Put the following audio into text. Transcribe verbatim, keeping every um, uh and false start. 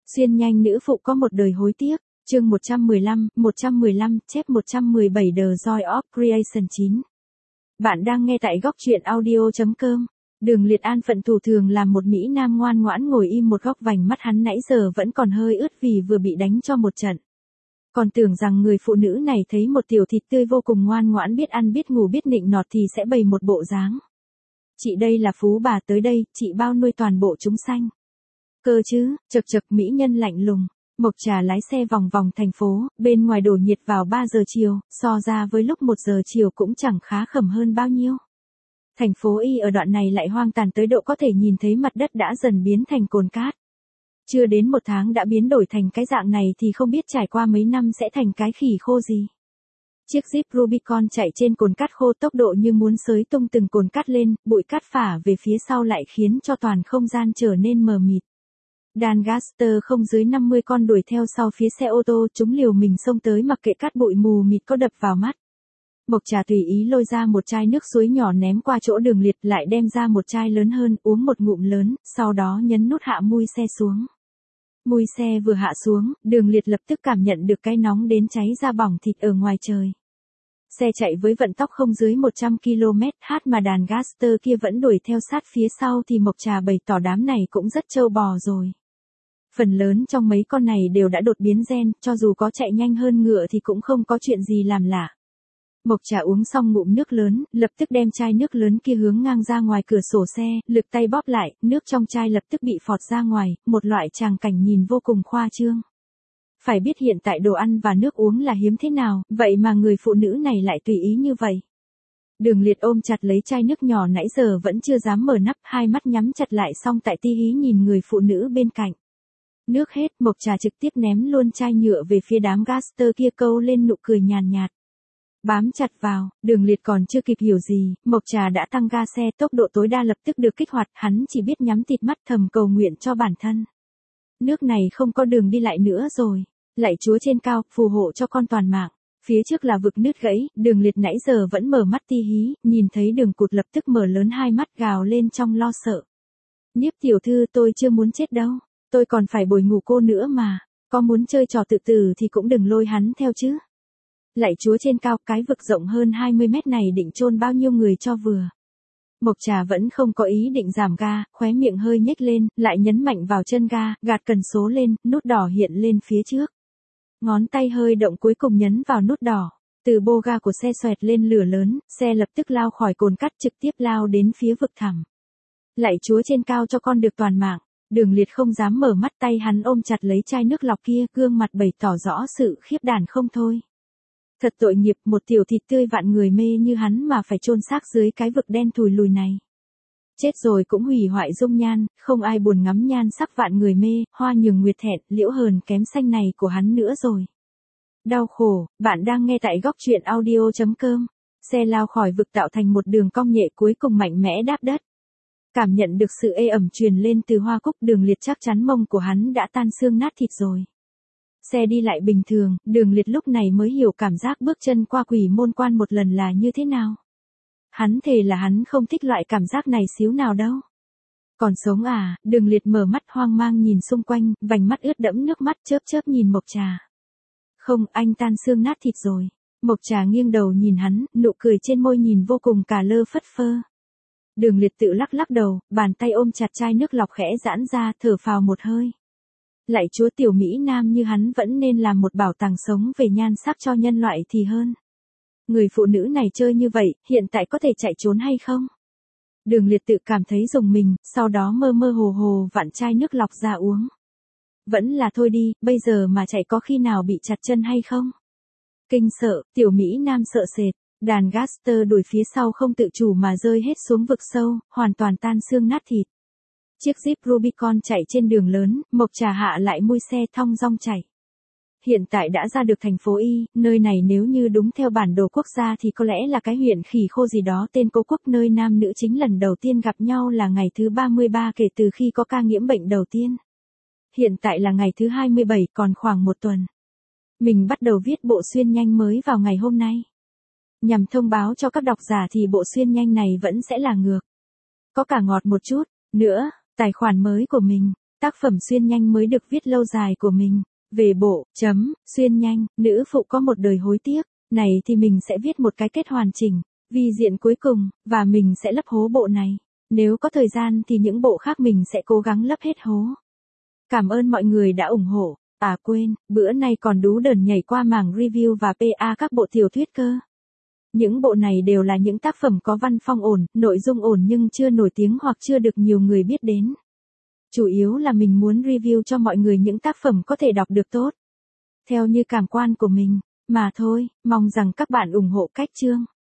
Xuyên nhanh nữ phụ có một đời hối tiếc, chương một trăm mười lăm, một trăm mười lăm, chép một trăm mười bảy The Joy of Creation chín. Bạn đang nghe tại góc truyện audio chấm com. Đường Liệt An phận thủ thường làm một Mỹ Nam ngoan ngoãn ngồi im một góc, vành mắt hắn nãy giờ vẫn còn hơi ướt vì vừa bị đánh cho một trận. Còn tưởng rằng người phụ nữ này thấy một tiểu thịt tươi vô cùng ngoan ngoãn, biết ăn biết ngủ biết nịnh nọt thì sẽ bày một bộ dáng. Chị đây là phú bà tới đây, chị bao nuôi toàn bộ chúng sanh. Cơ chứ, chật chật, mỹ nhân lạnh lùng. Mộc Trà lái xe vòng vòng thành phố, bên ngoài đổ nhiệt vào ba giờ chiều, so ra với lúc một giờ chiều cũng chẳng khá khẩm hơn bao nhiêu. Thành phố Y ở đoạn này lại hoang tàn tới độ có thể nhìn thấy mặt đất đã dần biến thành cồn cát. Chưa đến một tháng đã biến đổi thành cái dạng này thì không biết trải qua mấy năm sẽ thành cái khỉ khô gì. Chiếc Jeep Rubicon chạy trên cồn cát khô tốc độ như muốn xới tung từng cồn cát lên, bụi cát phả về phía sau lại khiến cho toàn không gian trở nên mờ mịt. Doncaster không dưới năm mươi con đuổi theo sau phía xe ô tô, chúng liều mình xông tới mặc kệ cát bụi mù mịt có đập vào mắt. Mộc Trà tùy ý lôi ra một chai nước suối nhỏ ném qua chỗ Đường Liệt, lại đem ra một chai lớn hơn, uống một ngụm lớn, sau đó nhấn nút hạ mui xe xuống. Mui xe vừa hạ xuống, Đường Liệt lập tức cảm nhận được cái nóng đến cháy da bỏng thịt ở ngoài trời. Xe chạy với vận tốc không dưới một trăm ki lô mét h mà Doncaster kia vẫn đuổi theo sát phía sau thì Mộc Trà bày tỏ đám này cũng rất trâu bò rồi. Phần lớn trong mấy con này đều đã đột biến gen, cho dù có chạy nhanh hơn ngựa thì cũng không có chuyện gì làm lạ. Mộc Trà uống xong ngụm nước lớn, lập tức đem chai nước lớn kia hướng ngang ra ngoài cửa sổ xe, lực tay bóp lại, nước trong chai lập tức bị phọt ra ngoài, một loại tràng cảnh nhìn vô cùng khoa trương. Phải biết hiện tại đồ ăn và nước uống là hiếm thế nào, vậy mà người phụ nữ này lại tùy ý như vậy. Đường Liệt ôm chặt lấy chai nước nhỏ nãy giờ vẫn chưa dám mở nắp, hai mắt nhắm chặt lại xong tại ti hí nhìn người phụ nữ bên cạnh. Nước hết, Mộc Trà trực tiếp ném luôn chai nhựa về phía đám gaster kia, câu lên nụ cười nhàn nhạt. Bám chặt vào, Đường Liệt còn chưa kịp hiểu gì, Mộc Trà đã tăng ga xe, tốc độ tối đa lập tức được kích hoạt, hắn chỉ biết nhắm tịt mắt thầm cầu nguyện cho bản thân. Nước này không có đường đi lại nữa rồi. Lạy Chúa trên cao, phù hộ cho con toàn mạng. Phía trước là vực nứt gãy, Đường Liệt nãy giờ vẫn mở mắt ti hí, nhìn thấy Đường Cụt lập tức mở lớn hai mắt gào lên trong lo sợ. Nhiếp tiểu thư, tôi chưa muốn chết đâu. Tôi còn phải bồi ngủ cô nữa mà. Có muốn chơi trò tự tử thì cũng đừng lôi hắn theo chứ. Lạy Chúa trên cao, cái vực rộng hơn hai mươi mét này định chôn bao nhiêu người cho vừa. Mộc Trà vẫn không có ý định giảm ga, khóe miệng hơi nhếch lên, lại nhấn mạnh vào chân ga, gạt cần số lên, nút đỏ hiện lên phía trước. Ngón tay hơi động cuối cùng nhấn vào nút đỏ. Từ bô ga của xe xoẹt lên lửa lớn, xe lập tức lao khỏi cồn cát trực tiếp lao đến phía vực thẳm. Lạy Chúa trên cao cho con được toàn mạng. Đường Liệt không dám mở mắt, tay hắn ôm chặt lấy chai nước lọc kia, gương mặt bày tỏ rõ sự khiếp đảm không thôi. Thật tội nghiệp, một tiểu thịt tươi vạn người mê như hắn mà phải chôn xác dưới cái vực đen thùi lùi này. Chết rồi cũng hủy hoại dung nhan, không ai buồn ngắm nhan sắc vạn người mê, hoa nhường nguyệt thẹn, liễu hờn kém xanh này của hắn nữa rồi. Đau khổ, bạn đang nghe tại góc truyện audio chấm com. Xe lao khỏi vực tạo thành một đường cong nhẹ, cuối cùng mạnh mẽ đáp đất. Cảm nhận được sự ê ẩm truyền lên từ hoa cúc, Đường Liệt chắc chắn mông của hắn đã tan xương nát thịt rồi. Xe đi lại bình thường, Đường Liệt lúc này mới hiểu cảm giác bước chân qua quỷ môn quan một lần là như thế nào. Hắn thề là hắn không thích loại cảm giác này xíu nào đâu. Còn sống à? Đường Liệt mở mắt hoang mang nhìn xung quanh, vành mắt ướt đẫm nước mắt, chớp chớp nhìn Mộc Trà. Không, anh tan xương nát thịt rồi. Mộc Trà nghiêng đầu nhìn hắn, nụ cười trên môi nhìn vô cùng cà lơ phất phơ. Đường Liệt tự lắc lắc đầu, bàn tay ôm chặt chai nước lọc khẽ giãn ra, thở phào một hơi. Lạy Chúa, tiểu Mỹ Nam như hắn vẫn nên làm một bảo tàng sống về nhan sắc cho nhân loại thì hơn. Người phụ nữ này chơi như vậy, hiện tại có thể chạy trốn hay không? Đường Liệt tự cảm thấy rùng mình, sau đó mơ mơ hồ hồ vặn chai nước lọc ra uống. Vẫn là thôi đi, bây giờ mà chạy có khi nào bị chặt chân hay không? Kinh sợ, tiểu Mỹ Nam sợ sệt, Doncaster đuổi phía sau không tự chủ mà rơi hết xuống vực sâu, hoàn toàn tan xương nát thịt. Chiếc Jeep Rubicon chạy trên đường lớn, Mộc Trà hạ lại mui xe thong dong chạy. Hiện tại đã ra được thành phố Y, nơi này nếu như đúng theo bản đồ quốc gia thì có lẽ là cái huyện khỉ khô gì đó tên Cố Quốc, nơi nam nữ chính lần đầu tiên gặp nhau là ngày thứ ba mươi ba kể từ khi có ca nhiễm bệnh đầu tiên. Hiện tại là ngày thứ hai mươi bảy, còn khoảng một tuần. Mình bắt đầu viết bộ xuyên nhanh mới vào ngày hôm nay. Nhằm thông báo cho các độc giả thì bộ xuyên nhanh này vẫn sẽ là ngược. Có cả ngọt một chút, nữa, tài khoản mới của mình. tác phẩm xuyên nhanh mới được viết lâu dài của mình. Về bộ, chấm, xuyên nhanh, nữ phụ có một đời hối tiếc, này thì mình sẽ viết một cái kết hoàn chỉnh, vi diện cuối cùng, và mình sẽ lấp hố bộ này. Nếu có thời gian thì những bộ khác mình sẽ cố gắng lấp hết hố. Cảm ơn mọi người đã ủng hộ. À quên, bữa nay còn đú đờn nhảy qua mảng review và pê a các bộ tiểu thuyết cơ. Những bộ này đều là những tác phẩm có văn phong ổn, nội dung ổn nhưng chưa nổi tiếng hoặc chưa được nhiều người biết đến. Chủ yếu là mình muốn review cho mọi người những tác phẩm có thể đọc được tốt, theo như cảm quan của mình, mà thôi, mong rằng các bạn ủng hộ cách chương.